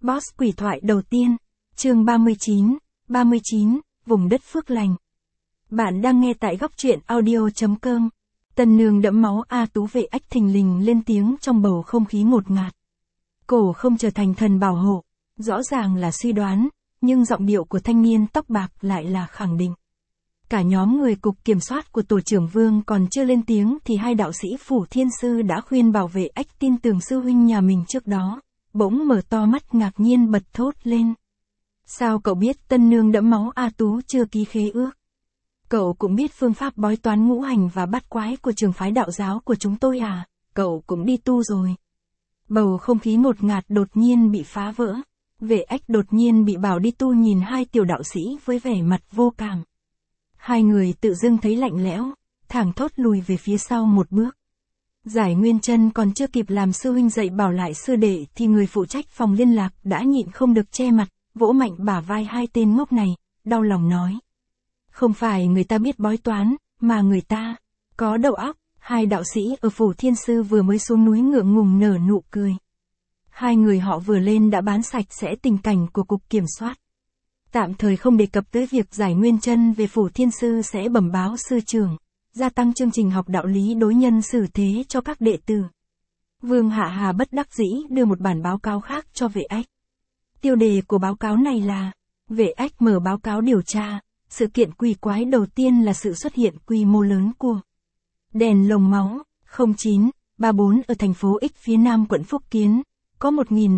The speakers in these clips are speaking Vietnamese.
Boss quỷ thoại đầu tiên, chương 39, vùng đất phước lành. Bạn đang nghe tại góc truyện audio.com. Tân nương đẫm máu A Tú Vệ Ách thình lình lên tiếng trong bầu không khí ngột ngạt. Cổ không trở thành thần bảo hộ, rõ ràng là suy đoán, nhưng giọng điệu của thanh niên tóc bạc lại là khẳng định. Cả nhóm người cục kiểm soát của tổ trưởng Vương còn chưa lên tiếng thì hai đạo sĩ Phủ Thiên Sư đã khuyên bảo Vệ Ách tin tưởng sư huynh nhà mình trước đó, bỗng mở to mắt ngạc nhiên bật thốt lên. Sao cậu biết tân nương đẫm máu A Tú chưa ký khế ước? Cậu cũng biết phương pháp bói toán ngũ hành và bát quái của trường phái đạo giáo của chúng tôi à? Cậu cũng đi tu rồi. Bầu không khí ngột ngạt đột nhiên bị phá vỡ. Vệ Ách đột nhiên bị bảo đi tu nhìn hai tiểu đạo sĩ với vẻ mặt vô cảm. Hai người tự dưng thấy lạnh lẽo, thẳng thốt lùi về phía sau một bước. Giải Nguyên Chân còn chưa kịp làm sư huynh dạy bảo lại sư đệ thì người phụ trách phòng liên lạc đã nhịn không được che mặt, vỗ mạnh bả vai hai tên ngốc này, đau lòng nói. Không phải người ta biết bói toán, mà người ta có đầu óc. Hai đạo sĩ ở Phủ Thiên Sư vừa mới xuống núi ngượng ngùng nở nụ cười. Hai người họ vừa lên đã bán sạch sẽ tình cảnh của cục kiểm soát. Tạm thời không đề cập tới việc Giải Nguyên Chân về Phủ Thiên Sư sẽ bẩm báo sư trưởng, gia tăng chương trình học đạo lý đối nhân xử thế cho các đệ tử. Vương Hạ Hà bất đắc dĩ đưa một bản báo cáo khác cho Vệ Ách. Tiêu đề của báo cáo này là, Vệ Ách mở báo cáo điều tra, sự kiện quỷ quái đầu tiên là sự xuất hiện quy mô lớn của đèn lồng máu, 0934 ở thành phố X phía nam quận Phúc Kiến, có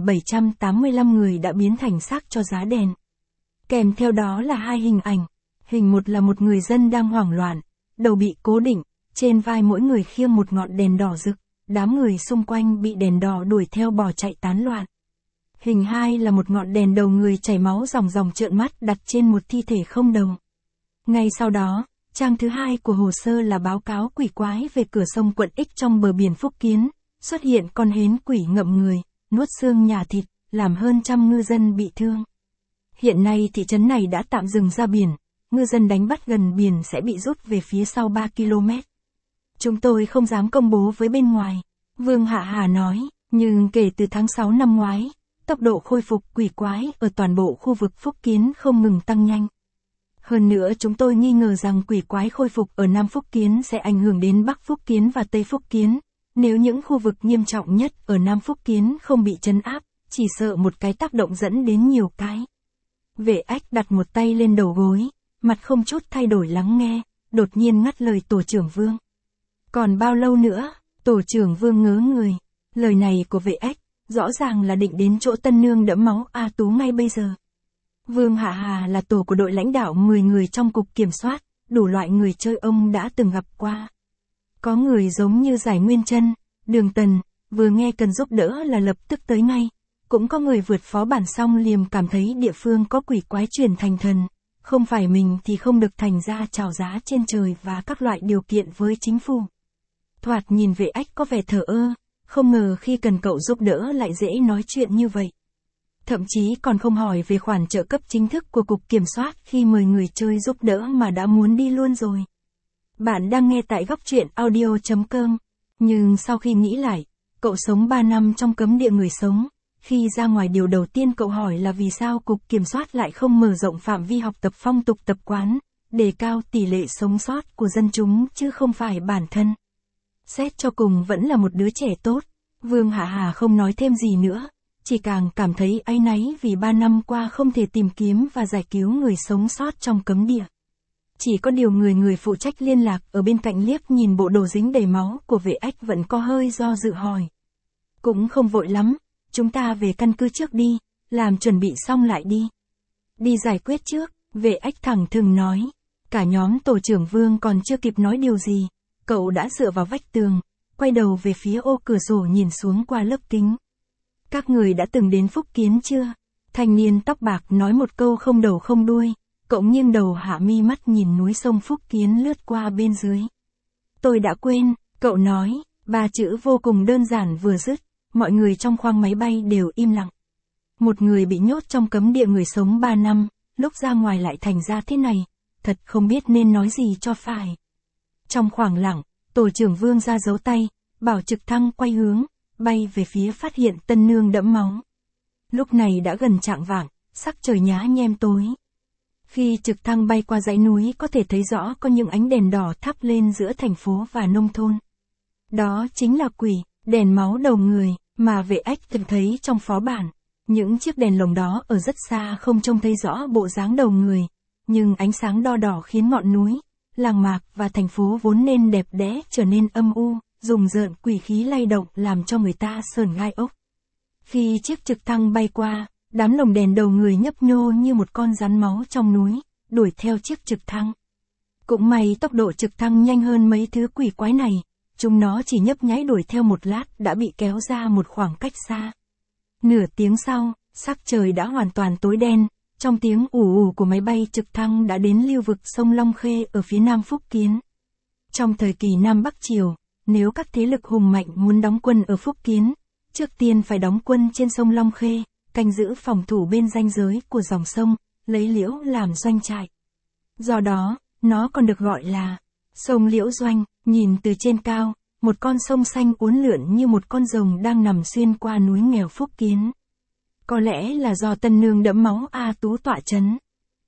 1.785 người đã biến thành xác cho giá đèn. Kèm theo đó là hai hình ảnh. Hình một là một người dân đang hoảng loạn, đầu bị cố định, trên vai mỗi người khiêng một ngọn đèn đỏ rực, đám người xung quanh bị đèn đỏ đuổi theo bỏ chạy tán loạn. Hình hai là một ngọn đèn đầu người chảy máu ròng ròng trợn mắt đặt trên một thi thể không đầu. Ngay sau đó, trang thứ hai của hồ sơ là báo cáo quỷ quái về cửa sông quận X trong bờ biển Phúc Kiến, xuất hiện con hến quỷ ngậm người, nuốt xương nhả thịt, làm hơn 100 ngư dân bị thương. Hiện nay thị trấn này đã tạm dừng ra biển, ngư dân đánh bắt gần biển sẽ bị rút về phía sau 3 km. Chúng tôi không dám công bố với bên ngoài, Vương Hạ Hà nói, nhưng kể từ tháng 6 năm ngoái, tốc độ khôi phục quỷ quái ở toàn bộ khu vực Phúc Kiến không ngừng tăng nhanh. Hơn nữa chúng tôi nghi ngờ rằng quỷ quái khôi phục ở Nam Phúc Kiến sẽ ảnh hưởng đến Bắc Phúc Kiến và Tây Phúc Kiến. Nếu những khu vực nghiêm trọng nhất ở Nam Phúc Kiến không bị trấn áp, chỉ sợ một cái tác động dẫn đến nhiều cái. Vệ Ách đặt một tay lên đầu gối, mặt không chút thay đổi lắng nghe, đột nhiên ngắt lời tổ trưởng Vương. Còn bao lâu nữa? Tổ trưởng Vương ngớ người. Lời này của Vệ Ách, rõ ràng là định đến chỗ tân nương đẫm máu A Tú ngay bây giờ. Vương Hạ Hà là tổ của đội lãnh đạo 10 người trong cục kiểm soát, đủ loại người chơi ông đã từng gặp qua. Có người giống như Giải Nguyên Chân, Đường Tần, vừa nghe cần giúp đỡ là lập tức tới ngay. Cũng có người vượt phó bản xong liềm cảm thấy địa phương có quỷ quái chuyển thành thần, không phải mình thì không được thành ra chào giá trên trời và các loại điều kiện với chính phủ. Thoạt nhìn Vệ Ách có vẻ thờ ơ, không ngờ khi cần cậu giúp đỡ lại dễ nói chuyện như vậy. Thậm chí còn không hỏi về khoản trợ cấp chính thức của cục kiểm soát khi mời người chơi giúp đỡ mà đã muốn đi luôn rồi. Bạn đang nghe tại góc truyện audio.com, nhưng sau khi nghĩ lại, cậu sống 3 năm trong cấm địa người sống. Khi ra ngoài điều đầu tiên cậu hỏi là vì sao cục kiểm soát lại không mở rộng phạm vi học tập phong tục tập quán, đề cao tỷ lệ sống sót của dân chúng chứ không phải bản thân. Xét cho cùng vẫn là một đứa trẻ tốt, Vương Hạ Hà không nói thêm gì nữa, chỉ càng cảm thấy áy náy vì 3 năm qua không thể tìm kiếm và giải cứu người sống sót trong cấm địa. Chỉ có điều người phụ trách liên lạc ở bên cạnh liếc nhìn bộ đồ dính đầy máu của Vệ Ách vẫn có hơi do dự hỏi. Cũng không vội lắm. Chúng ta về căn cứ trước đi, làm chuẩn bị xong lại đi. Đi giải quyết trước, Vệ Ách thẳng thừng nói. Cả nhóm tổ trưởng Vương còn chưa kịp nói điều gì, cậu đã dựa vào vách tường, quay đầu về phía ô cửa sổ nhìn xuống qua lớp kính. Các người đã từng đến Phúc Kiến chưa? Thanh niên tóc bạc nói một câu không đầu không đuôi, cậu nghiêng đầu hạ mi mắt nhìn núi sông Phúc Kiến lướt qua bên dưới. Tôi đã quên, cậu nói, 3 chữ vô cùng đơn giản vừa dứt. Mọi người trong khoang máy bay đều im lặng. Một người bị nhốt trong cấm địa người sống 3 năm, lúc ra ngoài lại thành ra thế này, thật không biết nên nói gì cho phải. Trong khoảng lặng, tổ trưởng Vương ra dấu tay, bảo trực thăng quay hướng, bay về phía phát hiện tân nương đẫm máu. Lúc này đã gần chạng vạng, sắc trời nhá nhem tối. Khi trực thăng bay qua dãy núi có thể thấy rõ có những ánh đèn đỏ thắp lên giữa thành phố và nông thôn. Đó chính là quỷ, đèn máu đầu người, mà vệ ách từng thấy trong phó bản. Những chiếc đèn lồng đó ở rất xa không trông thấy rõ bộ dáng đầu người, nhưng ánh sáng đo đỏ khiến ngọn núi, làng mạc và thành phố vốn nên đẹp đẽ trở nên âm u, rùng rợn quỷ khí lay động làm cho người ta sởn gai ốc. Khi chiếc trực thăng bay qua, đám lồng đèn đầu người nhấp nhô như một con rắn máu trong núi, đuổi theo chiếc trực thăng. Cũng may tốc độ trực thăng nhanh hơn mấy thứ quỷ quái này, chúng nó chỉ nhấp nháy đuổi theo một lát đã bị kéo ra một khoảng cách xa. Nửa tiếng sau, sắc trời đã hoàn toàn tối đen, trong tiếng ù ù của máy bay trực thăng đã đến lưu vực sông Long Khê ở phía nam Phúc Kiến. Trong thời kỳ Nam Bắc Triều, nếu các thế lực hùng mạnh muốn đóng quân ở Phúc Kiến, trước tiên phải đóng quân trên sông Long Khê, canh giữ phòng thủ bên ranh giới của dòng sông, lấy Liễu làm doanh trại. Do đó, nó còn được gọi là sông Liễu Doanh. Nhìn từ trên cao, một con sông xanh uốn lượn như một con rồng đang nằm xuyên qua núi nghèo Phúc Kiến. Có lẽ là do Tân Nương đẫm máu A Tú tọa chấn.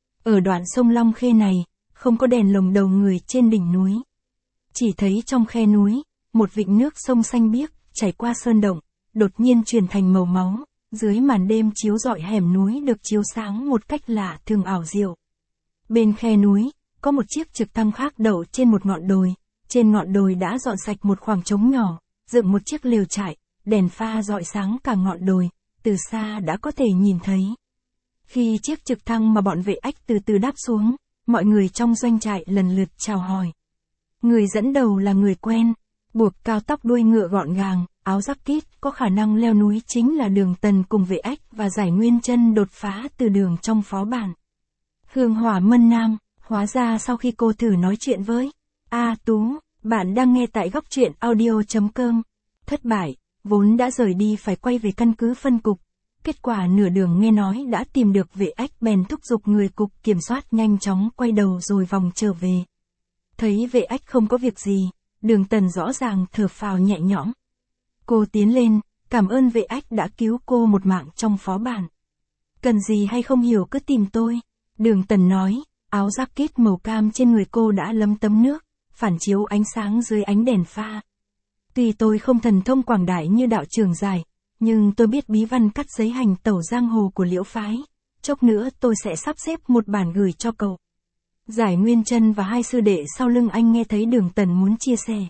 Ở đoạn sông Long Khê này, không có đèn lồng đầu người trên đỉnh núi. Chỉ thấy trong khe núi, một vịnh nước sông xanh biếc, chảy qua sơn động, đột nhiên chuyển thành màu máu, dưới màn đêm chiếu rọi hẻm núi được chiếu sáng một cách lạ thường ảo diệu. Bên khe núi, có một chiếc trực thăng khác đậu trên một ngọn đồi. Trên ngọn đồi đã dọn sạch một khoảng trống nhỏ, dựng một chiếc lều trại, đèn pha rọi sáng cả ngọn đồi, từ xa đã có thể nhìn thấy. Khi chiếc trực thăng mà bọn vệ ách từ từ đáp xuống, mọi người trong doanh trại lần lượt chào hỏi. Người dẫn đầu là người quen, buộc cao tóc đuôi ngựa gọn gàng, áo jacket có khả năng leo núi chính là Đường Tần cùng vệ ách và Giải Nguyên Chân đột phá từ đường trong phó bản. Hương Hỏa Mân Nam, hóa ra sau khi cô thử nói chuyện với A Tú, bạn đang nghe tại góc truyện audio.com. Thất bại, vốn đã rời đi phải quay về căn cứ phân cục. Kết quả nửa đường nghe nói đã tìm được vệ ách bèn thúc giục người cục kiểm soát nhanh chóng quay đầu rồi vòng trở về. Thấy vệ ách không có việc gì, Đường Tần rõ ràng thở phào nhẹ nhõm. Cô tiến lên, cảm ơn vệ ách đã cứu cô một mạng trong phó bản. Cần gì hay không hiểu cứ tìm tôi. Đường Tần nói, áo jacket màu cam trên người cô đã lấm tấm nước, phản chiếu ánh sáng dưới ánh đèn pha. Tuy tôi không thần thông quảng đại như đạo trưởng Giải, nhưng tôi biết bí văn cắt giấy hành tẩu giang hồ của Liễu phái. Chốc nữa tôi sẽ sắp xếp một bản gửi cho cậu. Giải Nguyên Chân và hai sư đệ sau lưng anh nghe thấy Đường Tần muốn chia sẻ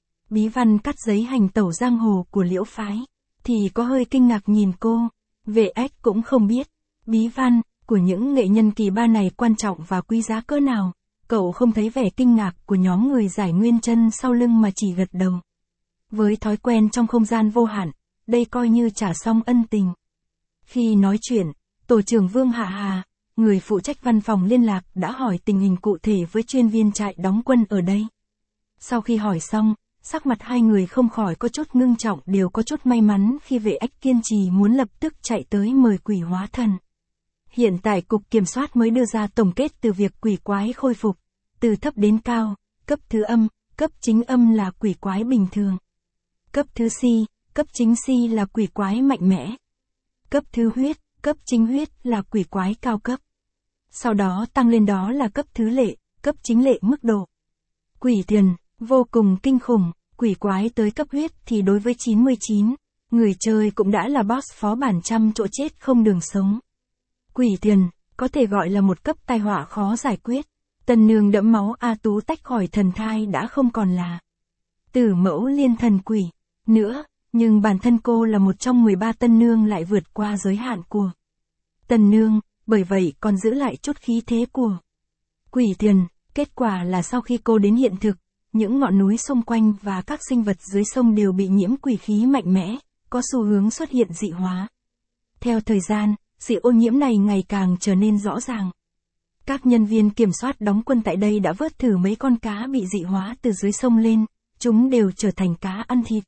bí văn cắt giấy hành tẩu giang hồ của Liễu phái, thì có hơi kinh ngạc nhìn cô. Vệ ách cũng không biết bí văn của những nghệ nhân kỳ ba này quan trọng và quý giá cỡ nào. Cậu không thấy vẻ kinh ngạc của nhóm người Giải Nguyên Chân sau lưng mà chỉ gật đầu. Với thói quen trong không gian vô hạn, đây coi như trả xong ân tình. Khi nói chuyện, tổ trưởng Vương Hạ Hà, người phụ trách văn phòng liên lạc đã hỏi tình hình cụ thể với chuyên viên trại đóng quân ở đây. Sau khi hỏi xong, sắc mặt hai người không khỏi có chút ngưng trọng, đều có chút may mắn khi vệ ách kiên trì muốn lập tức chạy tới mời quỷ hóa thần. Hiện tại cục kiểm soát mới đưa ra tổng kết từ việc quỷ quái khôi phục, từ thấp đến cao, cấp thứ âm, cấp chính âm là quỷ quái bình thường. Cấp thứ si, cấp chính si là quỷ quái mạnh mẽ. Cấp thứ huyết, cấp chính huyết là quỷ quái cao cấp. Sau đó tăng lên đó là cấp thứ lệ, cấp chính lệ mức độ. Quỷ thần, vô cùng kinh khủng, quỷ quái tới cấp huyết thì đối với 99, người chơi cũng đã là boss phó bản trăm chỗ chết không đường sống. Quỷ thần, có thể gọi là một cấp tai họa khó giải quyết. Tân Nương đẫm máu A Tú tách khỏi thần thai đã không còn là Tử Mẫu Liên Thần Quỷ nữa, nhưng bản thân cô là một trong 13 Tân Nương lại vượt qua giới hạn của Tân Nương, bởi vậy còn giữ lại chút khí thế của quỷ thần. Kết quả là sau khi cô đến hiện thực, những ngọn núi xung quanh và các sinh vật dưới sông đều bị nhiễm quỷ khí mạnh mẽ, có xu hướng xuất hiện dị hóa. Theo thời gian, sự ô nhiễm này ngày càng trở nên rõ ràng. Các nhân viên kiểm soát đóng quân tại đây đã vớt thử mấy con cá bị dị hóa từ dưới sông lên, chúng đều trở thành cá ăn thịt.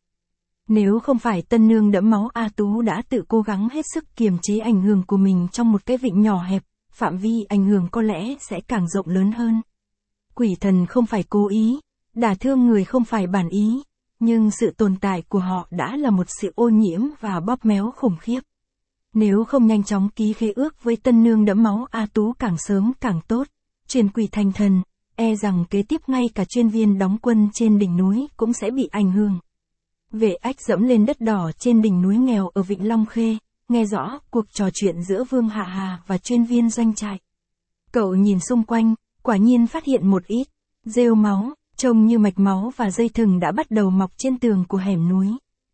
Nếu không phải Tân Nương đẫm máu A Tú đã tự cố gắng hết sức kiềm chế ảnh hưởng của mình trong một cái vịnh nhỏ hẹp, phạm vi ảnh hưởng có lẽ sẽ càng rộng lớn hơn. Quỷ thần không phải cố ý, đả thương người không phải bản ý, nhưng sự tồn tại của họ đã là một sự ô nhiễm và bóp méo khủng khiếp. Nếu không nhanh chóng ký khế ước với tân nương đẫm máu A Tú càng sớm càng tốt, truyền quỷ thành thần, e rằng kế tiếp ngay cả chuyên viên đóng quân trên đỉnh núi cũng sẽ bị ảnh hưởng. Vệ Ách dẫm lên đất đỏ trên đỉnh núi nghèo ở Vịnh Long Khê, nghe rõ cuộc trò chuyện giữa Vương Hạ Hà và chuyên viên doanh trại. Cậu nhìn xung quanh, quả nhiên phát hiện một ít rêu máu, trông như mạch máu và dây thừng đã bắt đầu mọc trên tường của hẻm núi.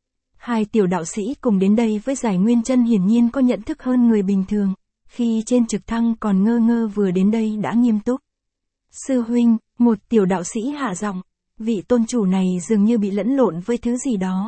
Hai tiểu đạo sĩ cùng đến đây với Giải Nguyên Chân hiển nhiên có nhận thức hơn người bình thường, khi trên trực thăng còn ngơ ngơ vừa đến đây đã nghiêm túc. Sư huynh, một tiểu đạo sĩ hạ giọng, vị tôn chủ này dường như bị lẫn lộn với thứ gì đó.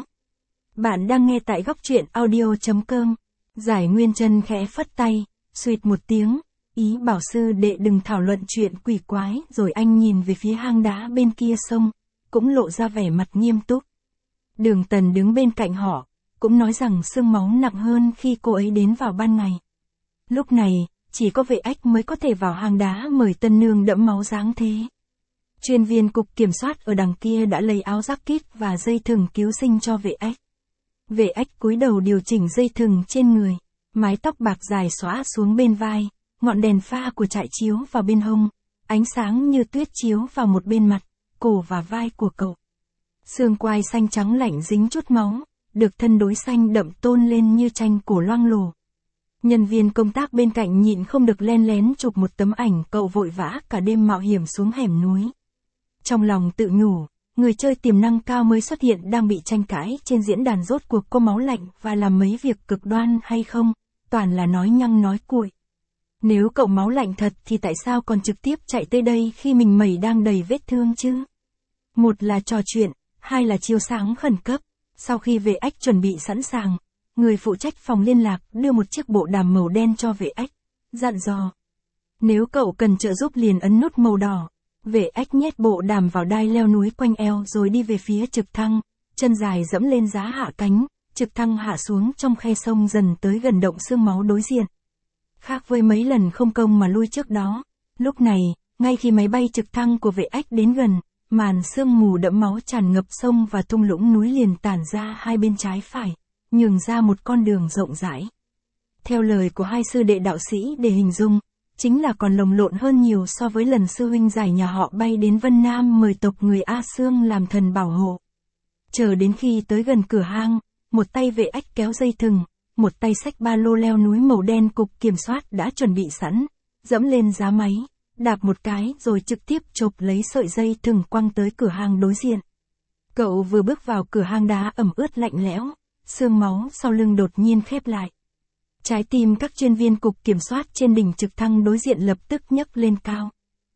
Bạn đang nghe tại góc truyện audio.com. Giải Nguyên Chân khẽ phất tay, suýt một tiếng, ý bảo sư đệ đừng thảo luận chuyện quỷ quái, rồi anh nhìn về phía hang đá bên kia sông, cũng lộ ra vẻ mặt nghiêm túc. Đường Tần đứng bên cạnh họ, cũng nói rằng xương máu nặng hơn khi cô ấy đến vào ban ngày. Lúc này, chỉ có Vệ Ách mới có thể vào hang đá mời tân nương đẫm máu dáng thế. Chuyên viên cục kiểm soát ở đằng kia đã lấy áo jacket và dây thừng cứu sinh cho Vệ Ách. Vệ Ách cúi đầu điều chỉnh dây thừng trên người, mái tóc bạc dài xõa xuống bên vai, ngọn đèn pha của trại chiếu vào bên hông, ánh sáng như tuyết chiếu vào một bên mặt, cổ và vai của cậu. Xương quai xanh trắng lạnh dính chút máu, được thân đối xanh đậm tôn lên như tranh cổ loang lổ. Nhân viên công tác bên cạnh nhịn không được len lén chụp một tấm ảnh cậu vội vã cả đêm mạo hiểm xuống hẻm núi. Trong lòng tự nhủ, người chơi tiềm năng cao mới xuất hiện đang bị tranh cãi trên diễn đàn rốt cuộc có máu lạnh và làm mấy việc cực đoan hay không, toàn là nói nhăng nói cuội. Nếu cậu máu lạnh thật thì tại sao còn trực tiếp chạy tới đây khi mình mẩy đang đầy vết thương chứ? Một là trò chuyện, hai là chiếu sáng khẩn cấp. Sau khi Vệ Ách chuẩn bị sẵn sàng, người phụ trách phòng liên lạc đưa một chiếc bộ đàm màu đen cho Vệ Ách, dặn dò. Nếu cậu cần trợ giúp liền ấn nút màu đỏ. Vệ Ách nhét bộ đàm vào đai leo núi quanh eo rồi đi về phía trực thăng, chân dài dẫm lên giá hạ cánh, trực thăng hạ xuống trong khe sông dần tới gần động xương máu đối diện. Khác với mấy lần không công mà lui trước đó, lúc này, ngay khi máy bay trực thăng của Vệ Ách đến gần, màn sương mù đẫm máu tràn ngập sông và thung lũng núi liền tản ra hai bên trái phải, nhường ra một con đường rộng rãi. Theo lời của hai sư đệ đạo sĩ để hình dung, chính là còn lồng lộn hơn nhiều so với lần sư huynh giải nhà họ bay đến Vân Nam mời tộc người A Xương làm thần bảo hộ. Chờ đến khi tới gần cửa hang, một tay Vệ Ách kéo dây thừng, một tay xách ba lô leo núi màu đen cục kiểm soát đã chuẩn bị sẵn, dẫm lên giá máy, đạp một cái rồi trực tiếp chộp lấy sợi dây thừng quăng tới cửa hang đối diện. Cậu vừa bước vào cửa hang đá ẩm ướt lạnh lẽo, xương máu sau lưng đột nhiên khép lại. Trái tim các chuyên viên cục kiểm soát trên đỉnh trực thăng đối diện lập tức nhấc lên cao.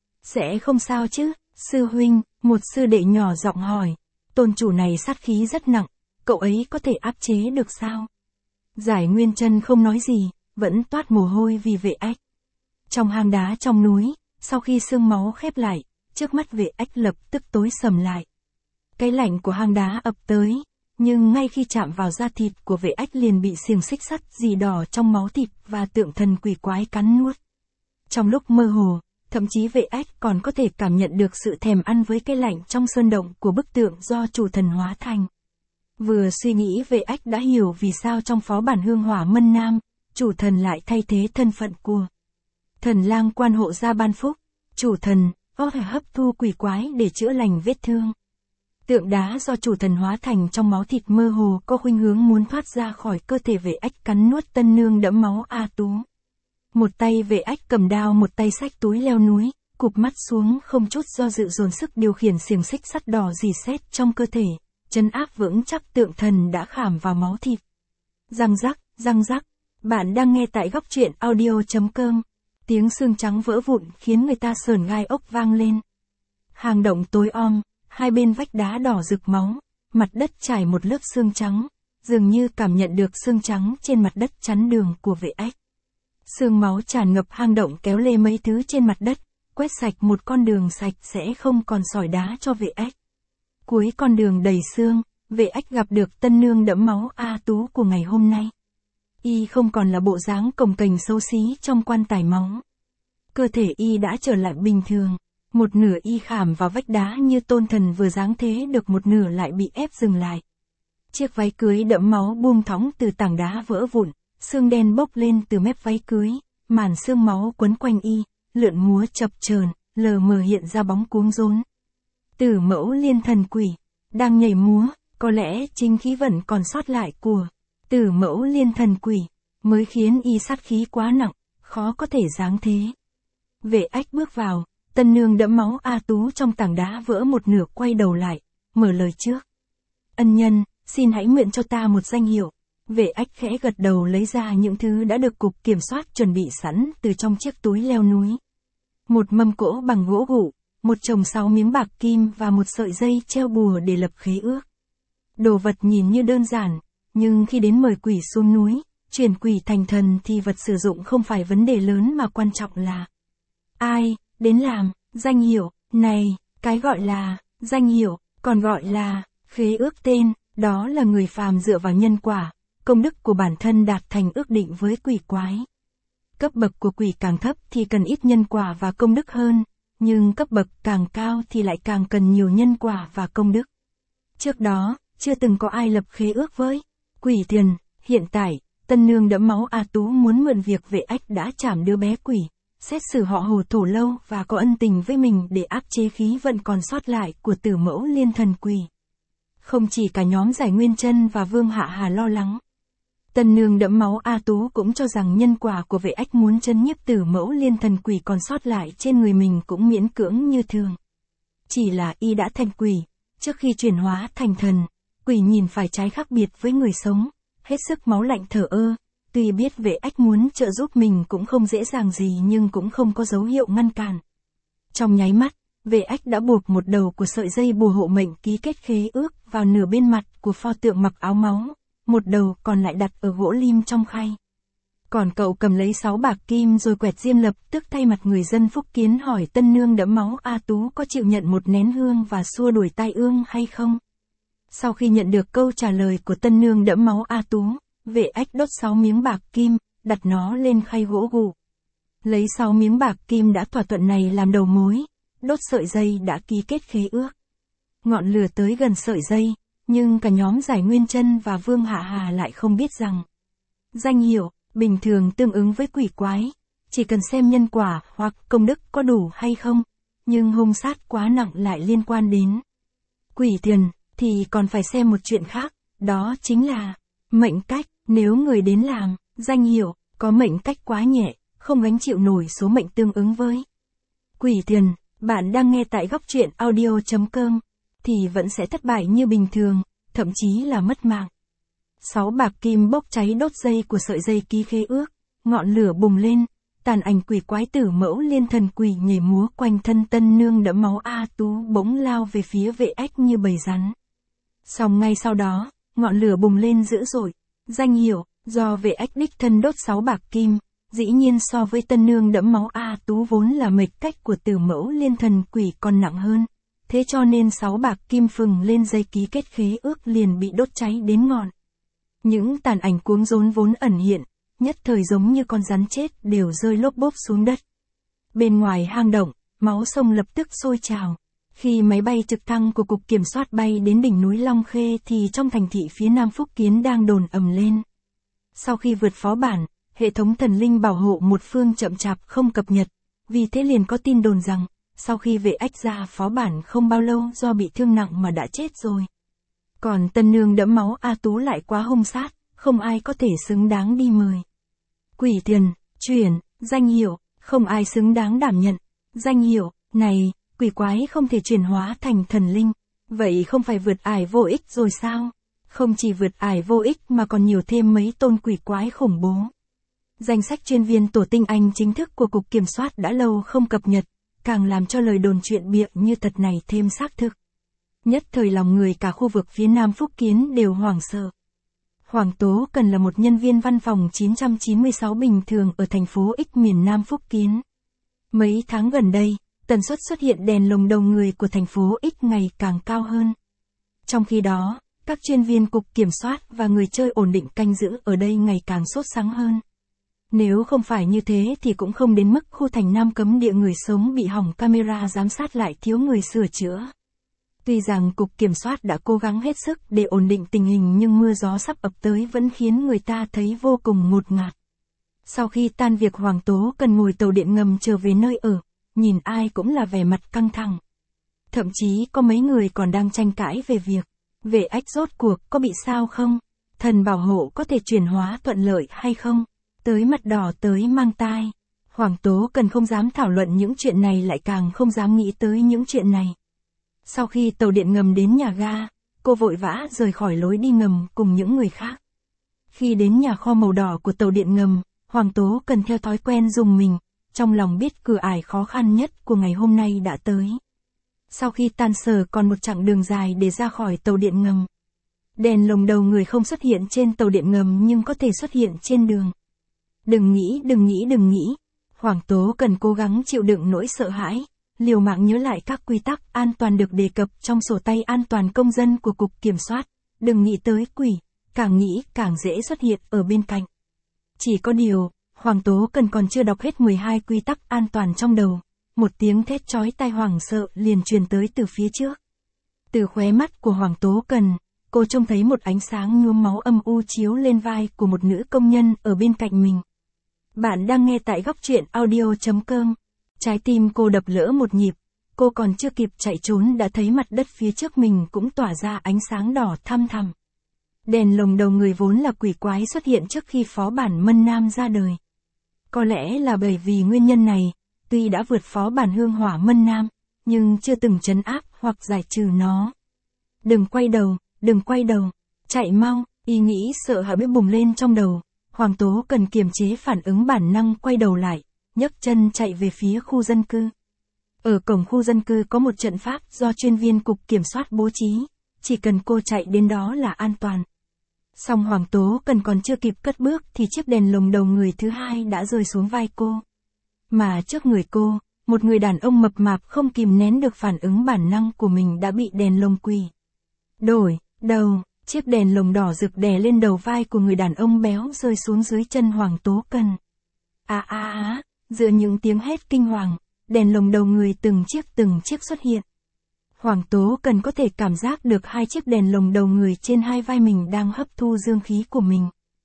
Sẽ không sao chứ, sư huynh, một sư đệ nhỏ giọng hỏi. Tôn chủ này sát khí rất nặng, cậu ấy có thể áp chế được sao? Giải Nguyên Chân không nói gì, vẫn toát mồ hôi vì Vệ Ách. Trong hang đá trong núi, sau khi xương máu khép lại, trước mắt Vệ Ách lập tức tối sầm lại. Cái lạnh của hang đá ập tới, nhưng ngay khi chạm vào da thịt của Vệ Ách liền bị xiềng xích sắt dì đỏ trong máu thịt và tượng thần quỷ quái cắn nuốt. Trong lúc mơ hồ, thậm chí Vệ Ách còn có thể cảm nhận được sự thèm ăn với cái lạnh trong sơn động của bức tượng do chủ thần hóa thành. Vừa suy nghĩ Vệ Ách đã hiểu vì sao trong phó bản Hương Hỏa Mân Nam, chủ thần lại thay thế thân phận của thần lang quan hộ gia ban phúc. Chủ thần có thể hấp thu quỷ quái để chữa lành vết thương. Tượng đá do chủ thần hóa thành trong máu thịt mơ hồ có khuynh hướng muốn thoát ra khỏi cơ thể Vệ Ách cắn nuốt tân nương đẫm máu A Tú. Một tay Vệ Ách cầm đao, một tay xách túi leo núi, cụp mắt xuống không chút do dự dồn sức điều khiển xiềng xích sắt đỏ rỉ sét trong cơ thể, trấn áp vững chắc tượng thần đã khảm vào máu thịt. Răng rắc, bạn đang nghe tại góc truyện audio.com. Tiếng xương trắng vỡ vụn khiến người ta sởn gai ốc vang lên. Hang động tối om, hai bên vách đá đỏ rực máu, mặt đất trải một lớp xương trắng, dường như cảm nhận được xương trắng trên mặt đất chắn đường của Vệ Ách. Xương máu tràn ngập hang động kéo lê mấy thứ trên mặt đất, quét sạch một con đường sạch sẽ không còn sỏi đá cho Vệ Ách. Cuối con đường đầy xương, Vệ Ách gặp được tân nương đẫm máu A Tú của ngày hôm nay. Y không còn là bộ dáng cồng kềnh xấu xí trong quan tài máu. Cơ thể Y đã trở lại bình thường, một nửa Y khảm vào vách đá như tôn thần vừa giáng thế được một nửa lại bị ép dừng lại. Chiếc váy cưới đẫm máu buông thõng từ tảng đá vỡ vụn, Sương đen bốc lên từ mép váy cưới, màn sương máu quấn quanh y, lượn múa chập chờn, lờ mờ hiện ra bóng cuống rốn. Tử mẫu liên thần quỷ, đang nhảy múa, có lẽ chính khí vận còn sót lại của Tử mẫu liên thần quỷ, mới khiến y sát khí quá nặng, khó có thể giáng thế. Vệ Ách bước vào, tân nương đẫm máu A Tú trong tảng đá vỡ một nửa quay đầu lại, mở lời trước. Ân nhân, xin hãy nguyện cho ta một danh hiệu. Vệ Ách khẽ gật đầu lấy ra những thứ đã được cục kiểm soát chuẩn bị sẵn từ trong chiếc túi leo núi. Một mâm cỗ bằng gỗ gụ, một chồng 6 miếng bạc kim và một sợi dây treo bùa để lập khế ước. Đồ vật nhìn như đơn giản, nhưng khi đến mời quỷ xuống núi, chuyển quỷ thành thần thì vật sử dụng không phải vấn đề lớn mà quan trọng là ai đến làm. Danh hiệu này, cái gọi là danh hiệu, còn gọi là khế ước tên, đó là người phàm dựa vào nhân quả, công đức của bản thân đạt thành ước định với quỷ quái. Cấp bậc của quỷ càng thấp thì cần ít nhân quả và công đức hơn, nhưng cấp bậc càng cao thì lại càng cần nhiều nhân quả và công đức. Trước đó, chưa từng có ai lập khế ước với quỷ tiền. Hiện tại, tân nương đẫm máu A Tú muốn mượn việc Vệ Ách đã trảm đứa bé quỷ, xét xử họ Hồ Thổ Lâu và có ân tình với mình để áp chế khí vận còn sót lại của Tử mẫu liên thần quỷ. Không chỉ cả nhóm Giải Nguyên Chân và Vương Hạ Hà lo lắng. Tân nương đẫm máu A Tú cũng cho rằng nhân quả của Vệ Ách muốn trấn nhiếp Tử mẫu liên thần quỷ còn sót lại trên người mình cũng miễn cưỡng như thường. Chỉ là y đã thành quỷ, trước khi chuyển hóa thành thần, quỷ nhìn phải trái khác biệt với người sống, hết sức máu lạnh thờ ơ. Tuy biết Vệ Ách muốn trợ giúp mình cũng không dễ dàng gì nhưng cũng không có dấu hiệu ngăn cản. Trong nháy mắt, Vệ Ách đã buộc một đầu của sợi dây bùa hộ mệnh ký kết khế ước vào nửa bên mặt của pho tượng mặc áo máu, một đầu còn lại đặt ở gỗ lim trong khay. Còn cậu cầm lấy 6 bạc kim rồi quẹt diêm lập tức thay mặt người dân Phúc Kiến hỏi tân nương đẫm máu A Tú có chịu nhận một nén hương và xua đuổi tai ương hay không. Sau khi nhận được câu trả lời của tân nương đẫm máu A Tú, Vệ Ách đốt 6 miếng bạc kim, đặt nó lên khay gỗ gụ. Lấy 6 miếng bạc kim đã thỏa thuận này làm đầu mối, đốt sợi dây đã ký kết khế ước. Ngọn lửa tới gần sợi dây, nhưng cả nhóm Giải Nguyên Chân và Vương Hạ Hà lại không biết rằng danh hiệu bình thường tương ứng với quỷ quái, chỉ cần xem nhân quả hoặc công đức có đủ hay không, nhưng hung sát quá nặng lại liên quan đến quỷ tiền, thì còn phải xem một chuyện khác, đó chính là mệnh cách. Nếu người đến làm danh hiệu có mệnh cách quá nhẹ, không gánh chịu nổi số mệnh tương ứng với quỷ tiền, bạn đang nghe tại góc truyện audio.com, thì vẫn sẽ thất bại như bình thường, thậm chí là mất mạng. 6 bạc kim bốc cháy đốt dây của sợi dây ký khế ước, ngọn lửa bùng lên, tàn ảnh quỷ quái Tử mẫu liên thần quỷ nhảy múa quanh thân tân nương đẫm máu A Tú bỗng lao về phía Vệ Ách như bầy rắn. Song ngay sau đó, ngọn lửa bùng lên dữ dội, danh hiệu do Vệ Ách đích thân đốt 6 bạc kim, dĩ nhiên so với tân nương đẫm máu A Tú vốn là mệch cách của Tử mẫu liên thần quỷ còn nặng hơn. Thế cho nên 6 bạc kim phừng lên dây ký kết khế ước liền bị đốt cháy đến ngọn. Những tàn ảnh cuống rốn vốn ẩn hiện, nhất thời giống như con rắn chết đều rơi lốp bốp xuống đất. Bên ngoài hang động, máu sông lập tức sôi trào. Khi máy bay trực thăng của Cục Kiểm soát bay đến đỉnh núi Long Khê thì trong thành thị phía Nam Phúc Kiến đang đồn ầm lên. Sau khi vượt phó bản, hệ thống thần linh bảo hộ một phương chậm chạp không cập nhật, vì thế liền có tin đồn rằng, sau khi Vệ Ách ra phó bản không bao lâu do bị thương nặng mà đã chết rồi. Còn tân nương đẫm máu A Tú lại quá hung sát, không ai có thể xứng đáng đi mời. Quỷ tiền, chuyển, danh hiệu, không ai xứng đáng đảm nhận. Danh hiệu này, quỷ quái không thể chuyển hóa thành thần linh, vậy không phải vượt ải vô ích rồi sao? Không chỉ vượt ải vô ích mà còn nhiều thêm mấy tôn quỷ quái khủng bố. Danh sách chuyên viên tổ tinh anh chính thức của Cục Kiểm soát đã lâu không cập nhật, càng làm cho lời đồn chuyện bịa như thật này thêm xác thực. Nhất thời lòng người cả khu vực phía Nam Phúc Kiến đều hoảng sợ. Hoàng Tố Cần là một nhân viên văn phòng 996 bình thường ở thành phố X miền Nam Phúc Kiến. Mấy tháng gần đây, tần suất xuất hiện đèn lồng đầu người của thành phố X ngày càng cao hơn. Trong khi đó, các chuyên viên Cục Kiểm soát và người chơi ổn định canh giữ ở đây ngày càng sốt sắng hơn. Nếu không phải như thế thì cũng không đến mức khu thành Nam cấm địa người sống bị hỏng camera giám sát lại thiếu người sửa chữa. Tuy rằng Cục Kiểm soát đã cố gắng hết sức để ổn định tình hình nhưng mưa gió sắp ập tới vẫn khiến người ta thấy vô cùng ngột ngạt. Sau khi tan việc Hoàng Tố Cần ngồi tàu điện ngầm trở về nơi ở, nhìn ai cũng là vẻ mặt căng thẳng. Thậm chí có mấy người còn đang tranh cãi về việc, vệ ách rốt cuộc có bị sao không? Thần bảo hộ có thể chuyển hóa thuận lợi hay không? Tới mặt đỏ tới mang tai. Hoàng Tố Cần không dám thảo luận những chuyện này lại càng không dám nghĩ tới những chuyện này. Sau khi tàu điện ngầm đến nhà ga, cô vội vã rời khỏi lối đi ngầm cùng những người khác. Khi đến nhà kho màu đỏ của tàu điện ngầm, Hoàng Tố Cần theo thói quen rùng mình, trong lòng biết cửa ải khó khăn nhất của ngày hôm nay đã tới. Sau khi tan sở còn một chặng đường dài để ra khỏi tàu điện ngầm. Đèn lồng đầu người không xuất hiện trên tàu điện ngầm nhưng có thể xuất hiện trên đường. Đừng nghĩ. Hoàng Tố Cần cố gắng chịu đựng nỗi sợ hãi, liều mạng nhớ lại các quy tắc an toàn được đề cập trong sổ tay an toàn công dân của Cục Kiểm soát. Đừng nghĩ tới quỷ, càng nghĩ càng dễ xuất hiện ở bên cạnh. Chỉ có điều, Hoàng Tố Cần còn chưa đọc hết 12 quy tắc an toàn trong đầu. Một tiếng thét chói tai hoảng sợ liền truyền tới từ phía trước. Từ khóe mắt của Hoàng Tố Cần, cô trông thấy một ánh sáng nhuốm máu âm u chiếu lên vai của một nữ công nhân ở bên cạnh mình. Bạn đang nghe tại góc truyện audio.com. Trái tim cô đập lỡ một nhịp, cô còn chưa kịp chạy trốn đã thấy mặt đất phía trước mình cũng tỏa ra ánh sáng đỏ thăm thẳm. Đèn lồng đầu người vốn là quỷ quái xuất hiện trước khi Phó Bản Mân Nam ra đời. Có lẽ là bởi vì nguyên nhân này, tuy đã vượt Phó Bản Hương Hỏa Mân Nam, nhưng chưa từng trấn áp hoặc giải trừ nó. Đừng quay đầu, chạy mau, ý nghĩ sợ hãi bùng lên trong đầu. Hoàng Tố Cần kiềm chế phản ứng bản năng quay đầu lại, nhấc chân chạy về phía khu dân cư. Ở cổng khu dân cư có một trận pháp do chuyên viên Cục Kiểm soát bố trí, chỉ cần cô chạy đến đó là an toàn. Song Hoàng Tố Cần còn chưa kịp cất bước thì chiếc đèn lồng đầu người thứ hai đã rơi xuống vai cô. Mà trước người cô, một người đàn ông mập mạp không kìm nén được phản ứng bản năng của mình đã bị đèn lồng quỷ đổi đầu. Chiếc đèn lồng đỏ rực đè lên đầu vai của người đàn ông béo rơi xuống dưới chân Hoàng Tố Cần. Giữa những tiếng hét kinh hoàng, đèn lồng đầu người từng chiếc xuất hiện. Hoàng Tố Cần có thể cảm giác được hai chiếc đèn lồng đầu người trên hai vai mình đang hấp thu dương khí của mình.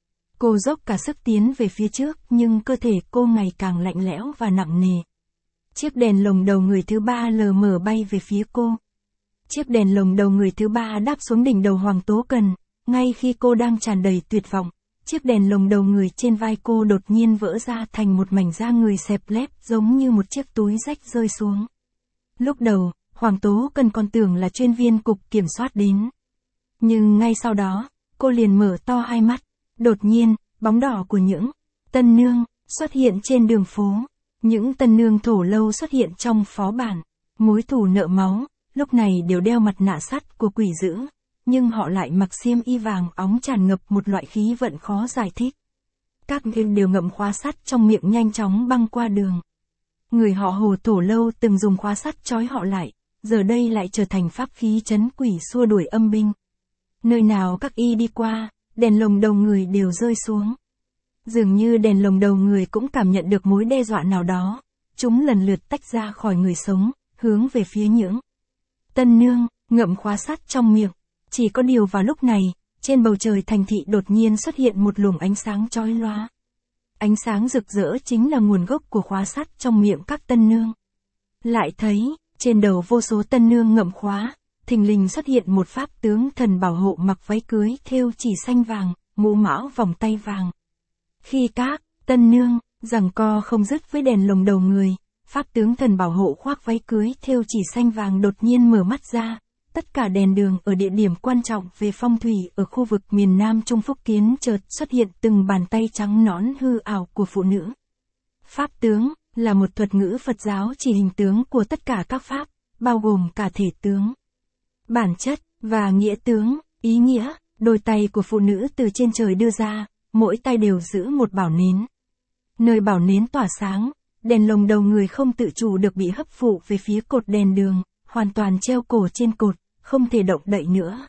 Cô dốc cả sức tiến về phía trước nhưng cơ thể cô ngày càng lạnh lẽo và nặng nề. Chiếc đèn lồng đầu người thứ ba lờ mờ bay về phía cô. Chiếc đèn lồng đầu người thứ ba đáp xuống đỉnh đầu Hoàng Tố Cần, ngay khi cô đang tràn đầy tuyệt vọng. Chiếc đèn lồng đầu người trên vai cô đột nhiên vỡ ra thành một mảnh da người xẹp lép giống như một chiếc túi rách rơi xuống. Lúc đầu, Hoàng Tố Cần còn tưởng là chuyên viên Cục Kiểm soát đến. Nhưng ngay sau đó, cô liền mở to hai mắt. Đột nhiên, bóng đỏ của những tân nương xuất hiện trên đường phố. Những tân nương thổ lâu xuất hiện trong phó bản. Mối thù nợ máu, lúc này đều đeo mặt nạ sắt của quỷ dữ. Nhưng họ lại mặc xiêm y vàng óng tràn ngập một loại khí vận khó giải thích. Các người đều ngậm khóa sắt trong miệng nhanh chóng băng qua đường. Người họ Hồ thổ lâu từng dùng khóa sắt trói họ lại, giờ đây lại trở thành pháp khí trấn quỷ xua đuổi âm binh. Nơi nào các y đi qua, đèn lồng đầu người đều rơi xuống. Dường như đèn lồng đầu người cũng cảm nhận được mối đe dọa nào đó. Chúng lần lượt tách ra khỏi người sống, hướng về phía những tân nương, ngậm khóa sắt trong miệng. Chỉ có điều vào lúc này, trên bầu trời thành thị đột nhiên xuất hiện một luồng ánh sáng chói lóa. Ánh sáng rực rỡ chính là nguồn gốc của khóa sắt trong miệng các tân nương. Lại thấy, trên đầu vô số tân nương ngậm khóa, thình lình xuất hiện một pháp tướng thần bảo hộ mặc váy cưới thêu chỉ xanh vàng, mũ mão vòng tay vàng. Khi các tân nương giằng co không dứt với đèn lồng đầu người, pháp tướng thần bảo hộ khoác váy cưới thêu chỉ xanh vàng đột nhiên mở mắt ra. Tất cả đèn đường ở địa điểm quan trọng về phong thủy ở khu vực miền Nam Trung Phúc Kiến chợt xuất hiện từng bàn tay trắng nõn hư ảo của phụ nữ. Pháp tướng là một thuật ngữ Phật giáo chỉ hình tướng của tất cả các pháp, bao gồm cả thể tướng, bản chất và nghĩa tướng. Ý nghĩa, đôi tay của phụ nữ từ trên trời đưa ra, mỗi tay đều giữ một bảo nến. Nơi bảo nến tỏa sáng, đèn lồng đầu người không tự chủ được bị hấp phụ về phía cột đèn đường, hoàn toàn treo cổ trên cột, không thể động đậy nữa.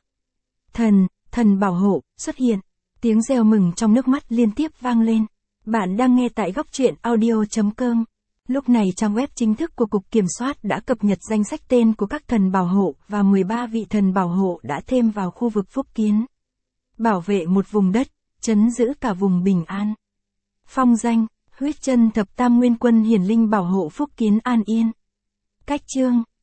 Thần bảo hộ, xuất hiện. Tiếng reo mừng trong nước mắt liên tiếp vang lên. Bạn đang nghe tại góc truyện audio.com. Lúc này trang web chính thức của Cục Kiểm soát đã cập nhật danh sách tên của các thần bảo hộ và 13 vị thần bảo hộ đã thêm vào khu vực phúc kiến. Bảo vệ một vùng đất, trấn giữ cả vùng bình an. Phong danh, huyết chân thập tam nguyên quân hiển linh bảo hộ phúc kiến an yên. Cách chương